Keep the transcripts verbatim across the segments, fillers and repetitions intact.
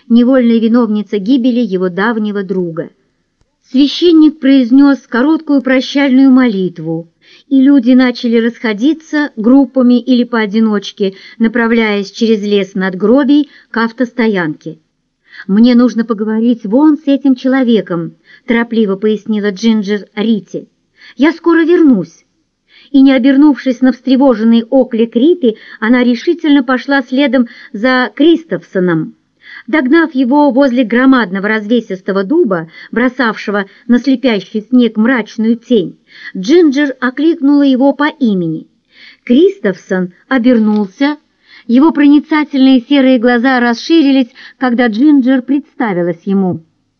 невольная виновница гибели его давнего друга. Священник произнес короткую прощальную молитву, и люди начали расходиться группами или поодиночке, направляясь через лес надгробий к автостоянке. «Мне нужно поговорить вон с этим человеком», – торопливо пояснила Джинджер Рите. «Я скоро вернусь». И, не обернувшись на встревоженный оклик Риты, она решительно пошла следом за Кристофсоном. Догнав его возле громадного развесистого дуба, бросавшего на слепящий снег мрачную тень, Джинджер окликнула его по имени. Кристофсон обернулся. Его проницательные серые глаза расширились, когда Джинджер представилась ему.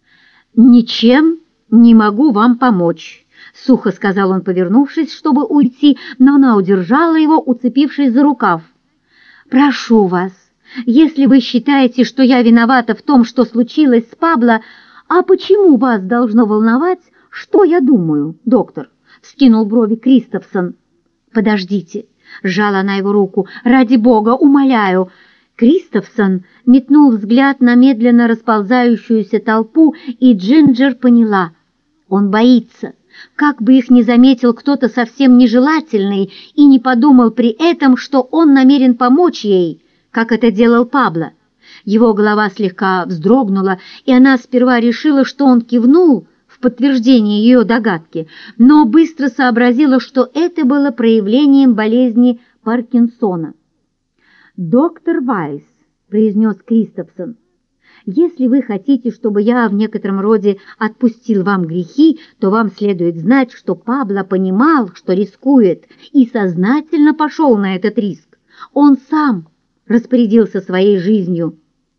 «Ничем не могу вам помочь», — сухо сказал он, повернувшись, чтобы уйти, но она удержала его, уцепившись за рукав. «Прошу вас, если вы считаете, что я виновата в том, что случилось с Пабло, а почему вас должно волновать, что я думаю, доктор?» — вскинул брови Кристофсон. «Подождите», — сжала она его руку, — «ради бога, умоляю». Кристофсон метнул взгляд на медленно расползающуюся толпу, и Джинджер поняла. Он боится, как бы их не заметил кто-то совсем нежелательный и не подумал при этом, что он намерен помочь ей, как это делал Пабло. Его голова слегка вздрогнула, и она сперва решила, что он кивнул в подтверждение ее догадки, но быстро сообразила, что это было проявлением болезни Паркинсона. «Доктор Вайс», — произнес Кристофсон, — «если вы хотите, чтобы я в некотором роде отпустил вам грехи, то вам следует знать, что Пабло понимал, что рискует, и сознательно пошел на этот риск. Он сам распорядился своей жизнью».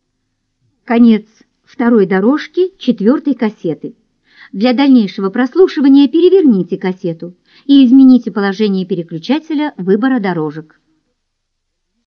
Конец второй дорожки четвертой кассеты. Для дальнейшего прослушивания переверните кассету и измените положение переключателя выбора дорожек.